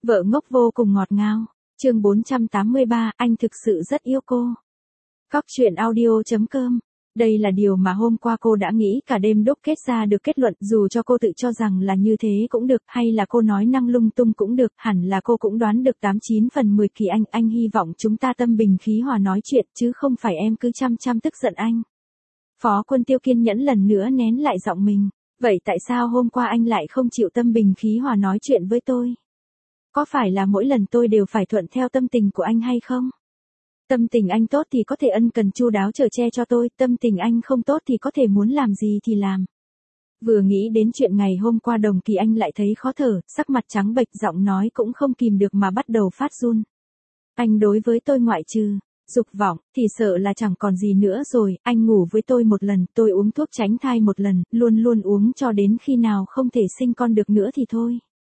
Vợ ngốc vô cùng ngọt ngào. Chương 483, anh thực sự rất yêu cô. Cóc truyện audio.com. Đây là điều mà hôm qua cô đã nghĩ cả đêm đúc kết ra được kết luận, dù cho cô tự cho rằng là như thế cũng được, hay là cô nói năng lung tung cũng được, hẳn là cô cũng đoán được 89 phần 10. Kỳ anh hy vọng chúng ta tâm bình khí hòa nói chuyện, chứ không phải em cứ chăm tức giận anh. Phó Quân Tiêu kiên nhẫn lần nữa nén lại giọng mình. Vậy tại sao hôm qua anh lại không chịu tâm bình khí hòa nói chuyện với tôi? Có phải là mỗi lần tôi đều phải thuận theo tâm tình của anh hay không? Tâm tình anh tốt thì có thể ân cần chu đáo chở che cho tôi, tâm tình anh không tốt thì có thể muốn làm gì thì làm. Vừa nghĩ đến chuyện ngày hôm qua Đồng Kỳ Anh lại thấy khó thở, sắc mặt trắng bệch, giọng nói cũng không kìm được mà bắt đầu phát run. Anh đối với tôi ngoại trừ dục vọng thì sợ là chẳng còn gì nữa rồi, anh ngủ với tôi một lần, tôi uống thuốc tránh thai một lần, luôn uống cho đến khi nào không thể sinh con được nữa thì thôi.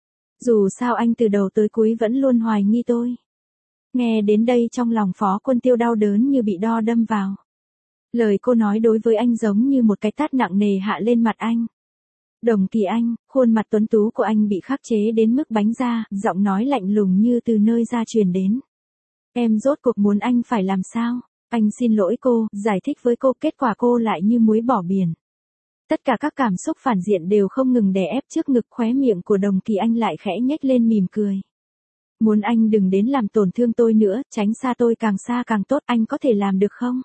Dù sao anh từ đầu tới cuối vẫn luôn hoài nghi tôi. Nghe đến đây trong lòng Phó Quân Tiêu đau đớn như bị đo đâm vào. Lời cô nói đối với anh giống như một cái tát nặng nề hạ lên mặt anh. Đồng Kỳ Anh, khuôn mặt tuấn tú của anh bị khắc chế đến mức bánh ra, giọng nói lạnh lùng như từ nơi ra truyền đến. Em rốt cuộc muốn anh phải làm sao? Anh xin lỗi cô, giải thích với cô, kết quả cô lại như muối bỏ biển. Tất cả các cảm xúc phản diện đều không ngừng đè ép trước ngực, khóe miệng của Đồng Kỳ Anh lại khẽ nhếch lên mỉm cười. Muốn anh đừng đến làm tổn thương tôi nữa, tránh xa tôi càng xa càng tốt, anh có thể làm được không?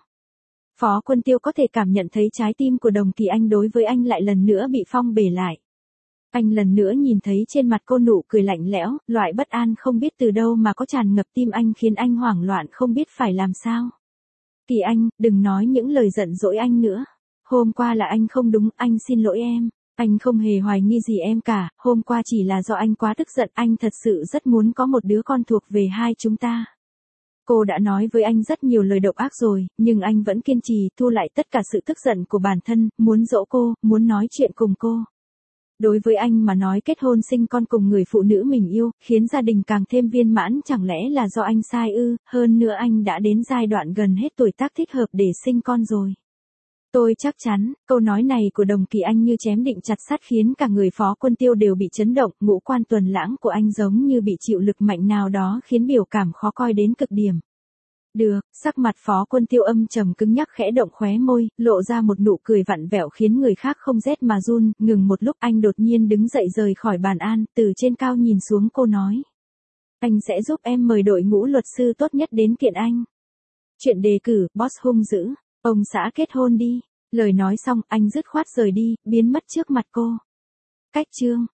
Phó Quân Tiêu có thể cảm nhận thấy trái tim của Đồng Kỳ Anh đối với anh lại lần nữa bị phong bể lại. Anh lần nữa nhìn thấy trên mặt cô nụ cười lạnh lẽo, loại bất an không biết từ đâu mà có tràn ngập tim anh, khiến anh hoảng loạn không biết phải làm sao. Kỳ Anh, đừng nói những lời giận dỗi anh nữa. Hôm qua là anh không đúng, anh xin lỗi em. Anh không hề hoài nghi gì em cả, hôm qua chỉ là do anh quá tức giận, anh thật sự rất muốn có một đứa con thuộc về hai chúng ta. Cô đã nói với anh rất nhiều lời độc ác rồi, nhưng anh vẫn kiên trì thu lại tất cả sự tức giận của bản thân, muốn dỗ cô, muốn nói chuyện cùng cô. Đối với anh mà nói kết hôn sinh con cùng người phụ nữ mình yêu, khiến gia đình càng thêm viên mãn, chẳng lẽ là do anh sai ư? Hơn nữa anh đã đến giai đoạn gần hết tuổi tác thích hợp để sinh con rồi. Tôi chắc chắn, câu nói này của Đồng Kỳ Anh như chém định chặt sắt khiến cả người Phó Quân Tiêu đều bị chấn động, ngũ quan tuần lãng của anh giống như bị chịu lực mạnh nào đó khiến biểu cảm khó coi đến cực điểm. Được, sắc mặt Phó Quân Tiêu âm trầm cứng nhắc, khẽ động khóe môi, lộ ra một nụ cười vặn vẹo khiến người khác không rét mà run, ngừng một lúc anh đột nhiên đứng dậy rời khỏi bàn an, từ trên cao nhìn xuống cô nói. Anh sẽ giúp em mời đội ngũ luật sư tốt nhất đến kiện anh. Chuyện đề cử, boss hung dữ, ông xã kết hôn đi. Lời nói xong, anh dứt khoát rời đi, biến mất trước mặt cô. Cách chương